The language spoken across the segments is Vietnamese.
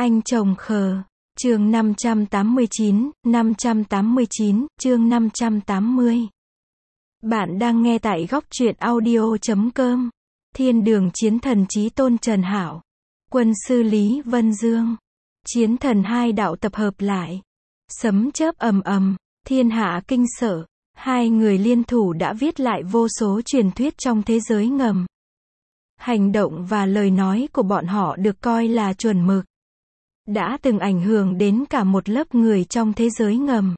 Anh chồng khờ. Chương 589, chương 580. Bạn đang nghe tại góc truyện audio.com. Thiên đường chiến thần chí tôn Trần Hảo. Quân sư Lý Vân Dương. Chiến thần hai đạo tập hợp lại. Sấm chớp ầm ầm, thiên hạ kinh sợ. Hai người liên thủ đã viết lại vô số truyền thuyết trong thế giới ngầm. Hành động và lời nói của bọn họ được coi là chuẩn mực. Đã từng ảnh hưởng đến cả một lớp người trong thế giới ngầm.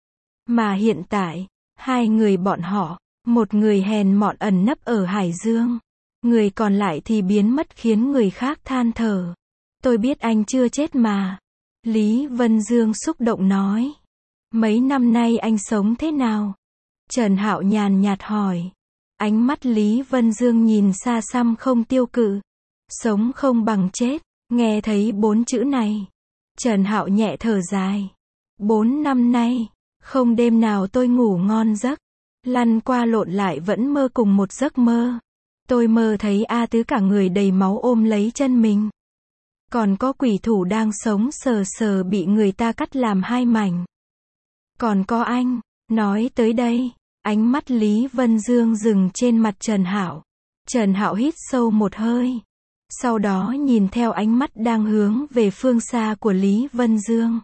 Mà hiện tại, hai người bọn họ, một người hèn mọn ẩn nấp ở Hải Dương, người còn lại thì biến mất khiến người khác than thở. Tôi biết anh chưa chết mà. Lý Vân Dương xúc động nói. Mấy năm nay anh sống thế nào? Trần Hạo nhàn nhạt hỏi. Ánh mắt Lý Vân Dương nhìn xa xăm không tiêu cự. Sống không bằng chết. Nghe thấy 4 chữ này, Trần Hạo nhẹ thở dài. 4 năm nay, không đêm nào tôi ngủ ngon giấc. Lăn qua lộn lại vẫn mơ cùng một giấc mơ. Tôi mơ thấy A Tứ cả người đầy máu ôm lấy chân mình. Còn có quỷ thủ đang sống sờ sờ bị người ta cắt làm 2 mảnh. Còn có anh. Nói tới đây, ánh mắt Lý Vân Dương dừng trên mặt Trần Hạo. Trần Hạo hít sâu một hơi. Sau đó nhìn theo ánh mắt đang hướng về phương xa của Lý Vân Dương.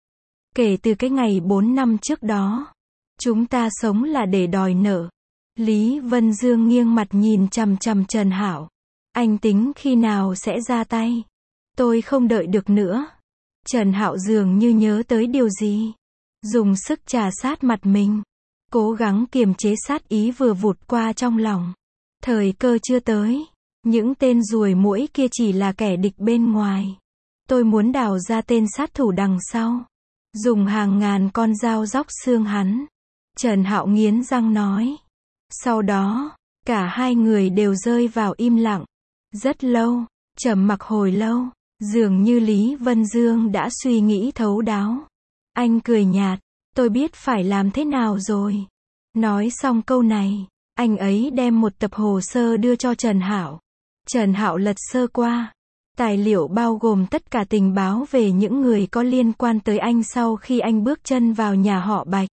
Kể từ cái ngày 4 năm trước đó, chúng ta sống là để đòi nợ. Lý Vân Dương nghiêng mặt nhìn chằm chằm Trần Hạo. Anh tính khi nào sẽ ra tay? Tôi không đợi được nữa. Trần Hạo dường như nhớ tới điều gì. Dùng sức trà sát mặt mình. Cố gắng kiềm chế sát ý vừa vụt qua trong lòng. Thời cơ chưa tới. Những tên ruồi muỗi kia chỉ là kẻ địch bên ngoài. Tôi muốn đào ra tên sát thủ đằng sau. Dùng hàng ngàn con dao róc xương hắn. Trần Hạo nghiến răng nói. Sau đó, cả hai người đều rơi vào im lặng. Rất lâu, trầm mặc hồi lâu, dường như Lý Vân Dương đã suy nghĩ thấu đáo. Anh cười nhạt, tôi biết phải làm thế nào rồi. Nói xong câu này, anh ấy đem một tập hồ sơ đưa cho Trần Hạo. Trần Hạo lật sơ qua. Tài liệu bao gồm tất cả tình báo về những người có liên quan tới anh sau khi anh bước chân vào nhà họ Bạch.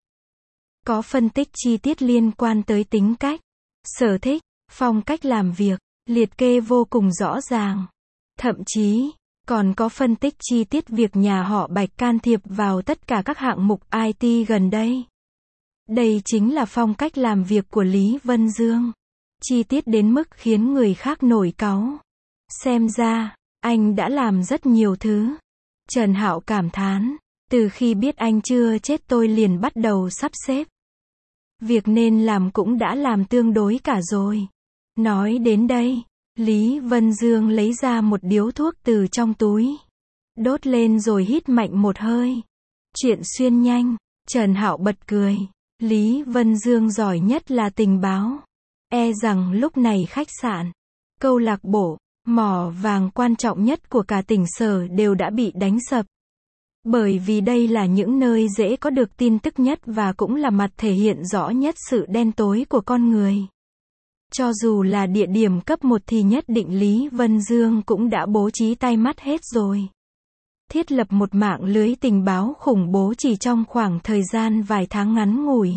Có phân tích chi tiết liên quan tới tính cách, sở thích, phong cách làm việc, liệt kê vô cùng rõ ràng. Thậm chí, còn có phân tích chi tiết việc nhà họ Bạch can thiệp vào tất cả các hạng mục IT gần đây. Đây chính là phong cách làm việc của Lý Vân Dương. Chi tiết đến mức khiến người khác nổi cáu. Xem ra, anh đã làm rất nhiều thứ. Trần Hạo cảm thán. Từ khi biết anh chưa chết tôi liền bắt đầu sắp xếp. Việc nên làm cũng đã làm tương đối cả rồi. Nói đến đây, Lý Vân Dương lấy ra một điếu thuốc từ trong túi. Đốt lên rồi hít mạnh một hơi. Chuyện xuyên nhanh. Trần Hạo bật cười. Lý Vân Dương giỏi nhất là tình báo. E rằng lúc này khách sạn, câu lạc bộ, mỏ vàng quan trọng nhất của cả tỉnh Sở đều đã bị đánh sập. Bởi vì đây là những nơi dễ có được tin tức nhất và cũng là mặt thể hiện rõ nhất sự đen tối của con người. Cho dù là địa điểm cấp 1 thì nhất định Lý Vân Dương cũng đã bố trí tay mắt hết rồi. Thiết lập một mạng lưới tình báo khủng bố chỉ trong khoảng thời gian vài tháng ngắn ngủi.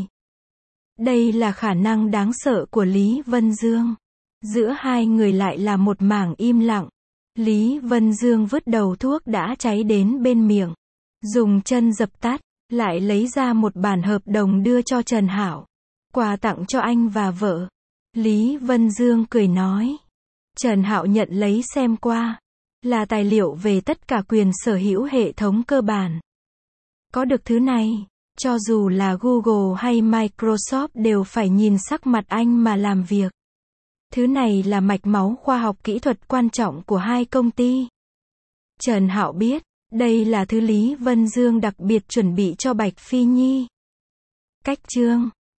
Đây là khả năng đáng sợ của Lý Vân Dương. Giữa hai người lại là một mảng im lặng. Lý Vân Dương vứt đầu thuốc đã cháy đến bên miệng. Dùng chân dập tắt, lại lấy ra một bản hợp đồng đưa cho Trần Hạo. Quà tặng cho anh và vợ. Lý Vân Dương cười nói. Trần Hạo nhận lấy xem qua. Là tài liệu về tất cả quyền sở hữu hệ thống cơ bản. Có được thứ này, cho dù là Google hay Microsoft đều phải nhìn sắc mặt anh mà làm việc. Thứ này là mạch máu khoa học kỹ thuật quan trọng của hai công ty. Trần Hạo biết, đây là thứ Lý Vân Dương đặc biệt chuẩn bị cho Bạch Phi Nhi. Cách chương